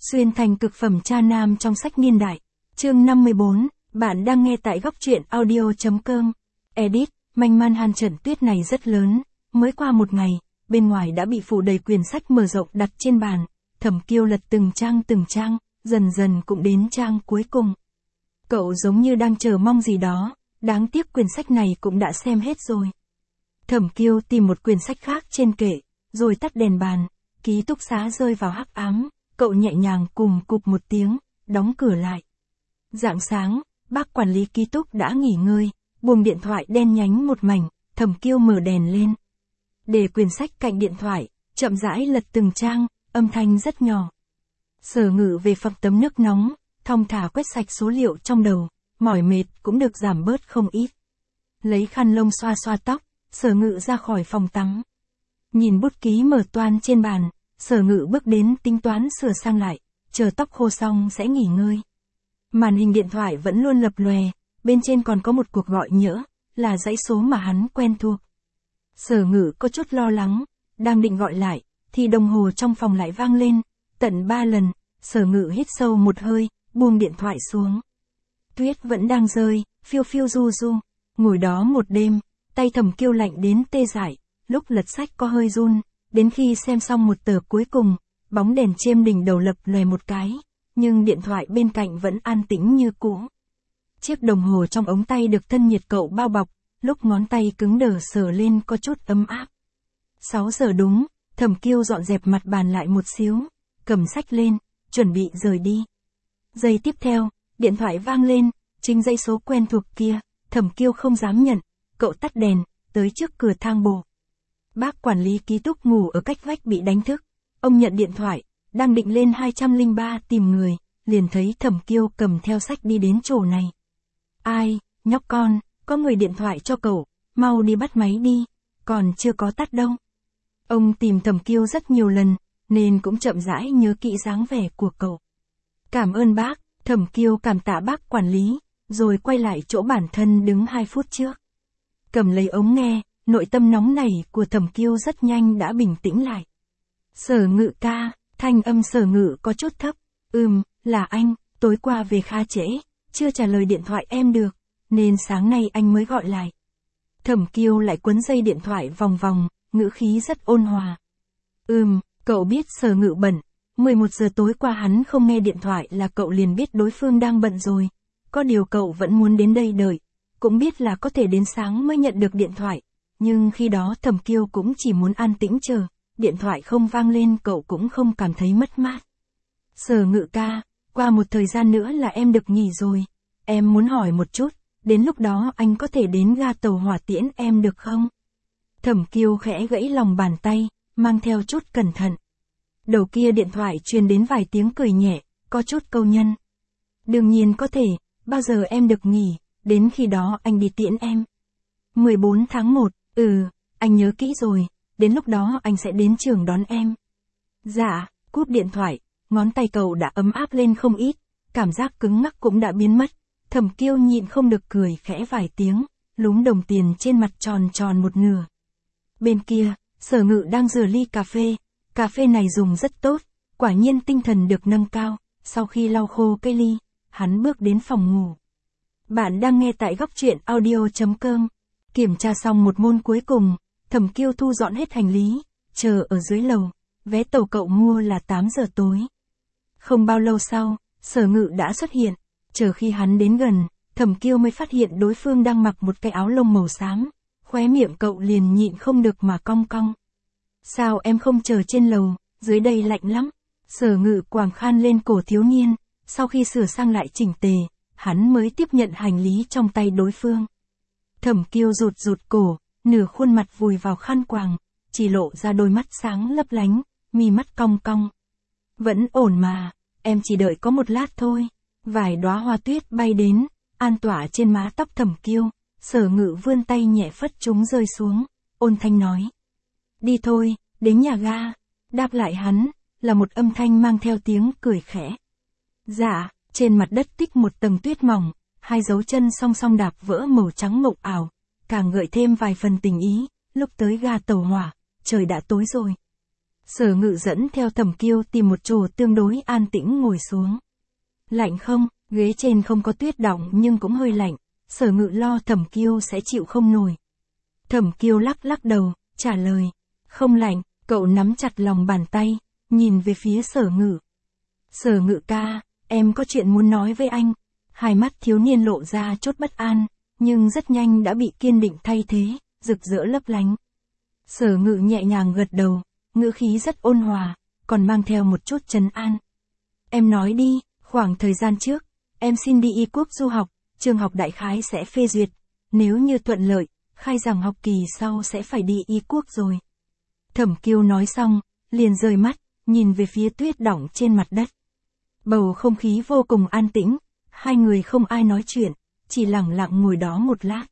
Xuyên thành cực phẩm cha nam trong sách niên đại. Chương 54, bạn đang nghe tại góc truyện audio.com. Edit, manh man hàn trận tuyết này rất lớn, mới qua một ngày, bên ngoài đã bị phủ đầy quyển sách mở rộng đặt trên bàn. Thẩm Kiêu lật từng trang, dần dần cũng đến trang cuối cùng. Cậu giống như đang chờ mong gì đó, đáng tiếc quyển sách này cũng đã xem hết rồi. Thẩm Kiêu tìm một quyển sách khác trên kệ, rồi tắt đèn bàn, ký túc xá rơi vào hắc ám, cậu nhẹ nhàng cùm cụp một tiếng, đóng cửa lại. Rạng sáng, bác quản lý ký túc đã nghỉ ngơi, buồng điện thoại đen nhánh một mảnh, Thẩm Kiêu mở đèn lên. Để quyển sách cạnh điện thoại, chậm rãi lật từng trang, âm thanh rất nhỏ. Sở Ngự về phập tấm nước nóng, thong thả quét sạch số liệu trong đầu, mỏi mệt cũng được giảm bớt không ít. Lấy khăn lông xoa xoa tóc, Sở Ngự ra khỏi phòng tắm. Nhìn bút ký mở toan trên bàn, Sở Ngự bước đến tính toán sửa sang lại, chờ tóc khô xong sẽ nghỉ ngơi. Màn hình điện thoại vẫn luôn lập lòe, bên trên còn có một cuộc gọi nhỡ, là dãy số mà hắn quen thuộc. Sở Ngự có chút lo lắng, đang định gọi lại, thì đồng hồ trong phòng lại vang lên, tận 3 lần, Sở Ngự hít sâu một hơi, buông điện thoại xuống. Tuyết vẫn đang rơi, phiêu phiêu du du, ngồi đó một đêm, tay Thẩm Kiêu lạnh đến tê dại, lúc lật sách có hơi run, đến khi xem xong một tờ cuối cùng, bóng đèn trên đỉnh đầu lập lòe một cái, nhưng điện thoại bên cạnh vẫn an tĩnh như cũ. Chiếc đồng hồ trong ống tay được thân nhiệt cậu bao bọc, lúc ngón tay cứng đờ sờ lên có chút ấm áp. 6 giờ đúng, Thẩm Kiêu dọn dẹp mặt bàn lại một xíu, cầm sách lên, chuẩn bị rời đi. Giây tiếp theo, điện thoại vang lên, chính dãy số quen thuộc kia, Thẩm Kiêu không dám nhận, cậu tắt đèn, tới trước cửa thang bộ. Bác quản lý ký túc ngủ ở cách vách bị đánh thức, ông nhận điện thoại, đang định lên 203 tìm người, liền thấy Thẩm Kiêu cầm theo sách đi đến chỗ này. Ai, nhóc con, có người điện thoại cho cậu, mau đi bắt máy đi, còn chưa có tắt đâu. Ông tìm Thẩm Kiêu rất nhiều lần, nên cũng chậm rãi nhớ kỹ dáng vẻ của cậu. Cảm ơn bác, Thẩm Kiêu cảm tạ bác quản lý, rồi quay lại chỗ bản thân đứng 2 phút trước. Cầm lấy ống nghe, nội tâm nóng nảy của Thẩm Kiêu rất nhanh đã bình tĩnh lại. Sở Ngự ca, thanh âm Sở Ngự có chút thấp, là anh, tối qua về khá trễ, chưa trả lời điện thoại em được, nên sáng nay anh mới gọi lại. Thẩm Kiêu lại quấn dây điện thoại vòng vòng, ngữ khí rất ôn hòa. Cậu biết Sở Ngự bận, 11 giờ tối qua hắn không nghe điện thoại là cậu liền biết đối phương đang bận rồi. Có điều cậu vẫn muốn đến đây đợi, cũng biết là có thể đến sáng mới nhận được điện thoại. Nhưng khi đó Thẩm Kiêu cũng chỉ muốn an tĩnh chờ, điện thoại không vang lên cậu cũng không cảm thấy mất mát. Sở Ngự ca, qua một thời gian nữa là em được nghỉ rồi, em muốn hỏi một chút, đến lúc đó anh có thể đến ga tàu hỏa tiễn em được không? Thẩm Kiêu khẽ gãy lòng bàn tay, mang theo chút cẩn thận. Đầu kia điện thoại truyền đến vài tiếng cười nhẹ, có chút câu nhân. Đương nhiên có thể, bao giờ em được nghỉ, đến khi đó anh đi tiễn em. 14 tháng 1, anh nhớ kỹ rồi, đến lúc đó anh sẽ đến trường đón em. Dạ, cúp điện thoại, ngón tay cậu đã ấm áp lên không ít, cảm giác cứng ngắc cũng đã biến mất. Thẩm Kiêu nhịn không được cười khẽ vài tiếng, lúm đồng tiền trên mặt tròn tròn một nửa. Bên kia, Sở Ngự đang rửa ly cà phê này dùng rất tốt, quả nhiên tinh thần được nâng cao. Sau khi lau khô cây ly, hắn bước đến phòng ngủ. Bạn đang nghe tại góc truyện audio.com. Kiểm tra xong một môn cuối cùng, Thẩm Kiêu thu dọn hết hành lý, chờ ở dưới lầu, vé tàu cậu mua là 8 giờ tối. Không bao lâu sau, Sở Ngự đã xuất hiện, chờ khi hắn đến gần, Thẩm Kiêu mới phát hiện đối phương đang mặc một cái áo lông màu xám, khóe miệng cậu liền nhịn không được mà cong cong. Sao em không chờ trên lầu, dưới đây lạnh lắm. Sở Ngự quàng khan lên cổ thiếu niên, sau khi sửa sang lại chỉnh tề, hắn mới tiếp nhận hành lý trong tay đối phương. Thẩm Kiêu rụt cổ, nửa khuôn mặt vùi vào khăn quàng, chỉ lộ ra đôi mắt sáng lấp lánh, mi mắt cong cong. Vẫn ổn mà, em chỉ đợi có một lát thôi. Vài đóa hoa tuyết bay đến, an tỏa trên má tóc Thẩm Kiêu, Sở Ngự vươn tay nhẹ phất chúng rơi xuống, ôn thanh nói. Đi thôi, đến nhà ga. Đáp lại hắn, là một âm thanh mang theo tiếng cười khẽ. Dạ, trên mặt đất tích một tầng tuyết mỏng, 2 dấu chân song song đạp vỡ màu trắng mộng ảo, càng gợi thêm vài phần tình ý. Lúc tới ga tàu hỏa, trời đã tối rồi. Sở Ngự dẫn theo Thẩm Kiêu tìm một chỗ tương đối an tĩnh ngồi xuống. Lạnh không, ghế trên không có tuyết đọng nhưng cũng hơi lạnh, Sở Ngự lo Thẩm Kiêu sẽ chịu không nổi. Thẩm Kiêu lắc lắc đầu, trả lời, không lạnh, cậu nắm chặt lòng bàn tay, nhìn về phía Sở Ngự. Sở Ngự ca, em có chuyện muốn nói với anh. Hai mắt thiếu niên lộ ra chút bất an, nhưng rất nhanh đã bị kiên định thay thế, rực rỡ lấp lánh. Sở Ngự nhẹ nhàng gật đầu, ngữ khí rất ôn hòa, còn mang theo một chút trấn an. Em nói đi, khoảng thời gian trước, em xin đi Y Quốc du học, trường học đại khái sẽ phê duyệt, nếu như thuận lợi, khai giảng học kỳ sau sẽ phải đi Y Quốc rồi. Thẩm Kiêu nói xong, liền rời mắt, nhìn về phía tuyết đọng trên mặt đất. Bầu không khí vô cùng an tĩnh, hai người không ai nói chuyện, chỉ lặng lặng ngồi đó một lát.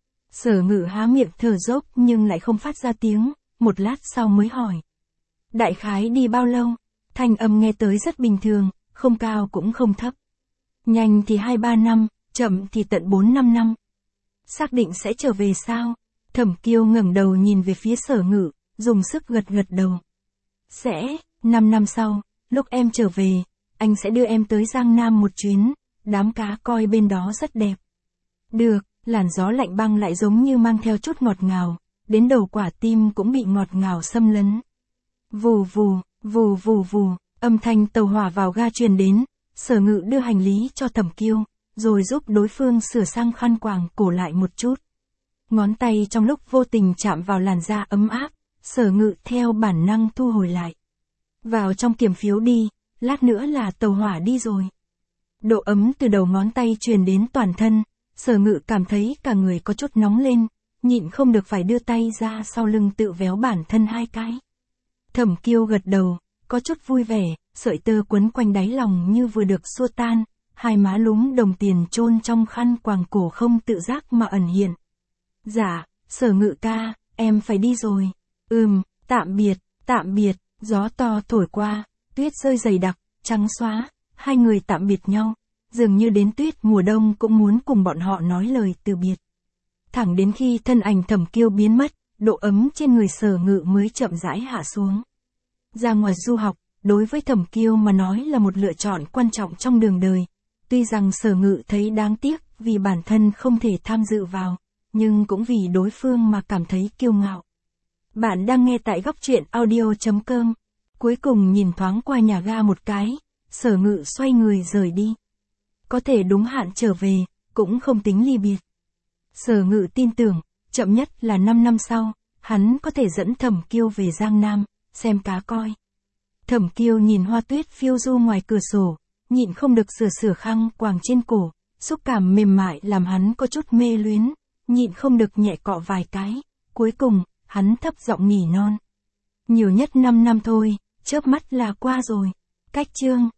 Sở Ngự há miệng thở dốc nhưng lại không phát ra tiếng, một lát sau mới hỏi. Đại khái đi bao lâu? Thanh âm nghe tới rất bình thường, không cao cũng không thấp. Nhanh thì 2-3 năm, chậm thì tận 4-5 năm. Xác định sẽ trở về sao? Thẩm Kiêu ngẩng đầu nhìn về phía Sở Ngự, dùng sức gật gật đầu. Sẽ, 5 năm sau, lúc em trở về, anh sẽ đưa em tới Giang Nam một chuyến, đám cá coi bên đó rất đẹp. Được, làn gió lạnh băng lại giống như mang theo chút ngọt ngào, đến đầu quả tim cũng bị ngọt ngào xâm lấn. Vù vù, vù vù vù, âm thanh tàu hỏa vào ga truyền đến, Sở Ngự đưa hành lý cho Thẩm Kiêu, rồi giúp đối phương sửa sang khăn quàng cổ lại một chút. Ngón tay trong lúc vô tình chạm vào làn da ấm áp, Sở Ngự theo bản năng thu hồi lại. Vào trong kiểm phiếu đi, lát nữa là tàu hỏa đi rồi. Độ ấm từ đầu ngón tay truyền đến toàn thân, Sở Ngự cảm thấy cả người có chút nóng lên, nhịn không được phải đưa tay ra sau lưng tự véo bản thân 2 cái. Thẩm Kiêu gật đầu, có chút vui vẻ, sợi tơ quấn quanh đáy lòng như vừa được xua tan, hai má lúm đồng tiền chôn trong khăn quàng cổ không tự giác mà ẩn hiện. Dạ, Sở Ngự ca, em phải đi rồi. Tạm biệt, gió to thổi qua, tuyết rơi dày đặc, trắng xóa, hai người tạm biệt nhau, dường như đến tuyết mùa đông cũng muốn cùng bọn họ nói lời từ biệt. Thẳng đến khi thân ảnh Thẩm Kiêu biến mất, độ ấm trên người Sở Ngự mới chậm rãi hạ xuống. Ra ngoài du học, đối với Thẩm Kiêu mà nói là một lựa chọn quan trọng trong đường đời. Tuy rằng Sở Ngự thấy đáng tiếc vì bản thân không thể tham dự vào, nhưng cũng vì đối phương mà cảm thấy kiêu ngạo. Bạn đang nghe tại góc truyện audio.com. Cuối cùng nhìn thoáng qua nhà ga một cái, Sở Ngự xoay người rời đi. Có thể đúng hạn trở về, cũng không tính ly biệt. Sở Ngự tin tưởng, chậm nhất là 5 năm sau, hắn có thể dẫn Thẩm Kiêu về Giang Nam, xem cá coi. Thẩm Kiêu nhìn hoa tuyết phiêu du ngoài cửa sổ, nhịn không được sửa khăn quàng trên cổ, xúc cảm mềm mại làm hắn có chút mê luyến, nhịn không được nhẹ cọ vài cái, cuối cùng, hắn thấp giọng nỉ non. Nhiều nhất 5 năm thôi, chớp mắt là qua rồi. Cách chương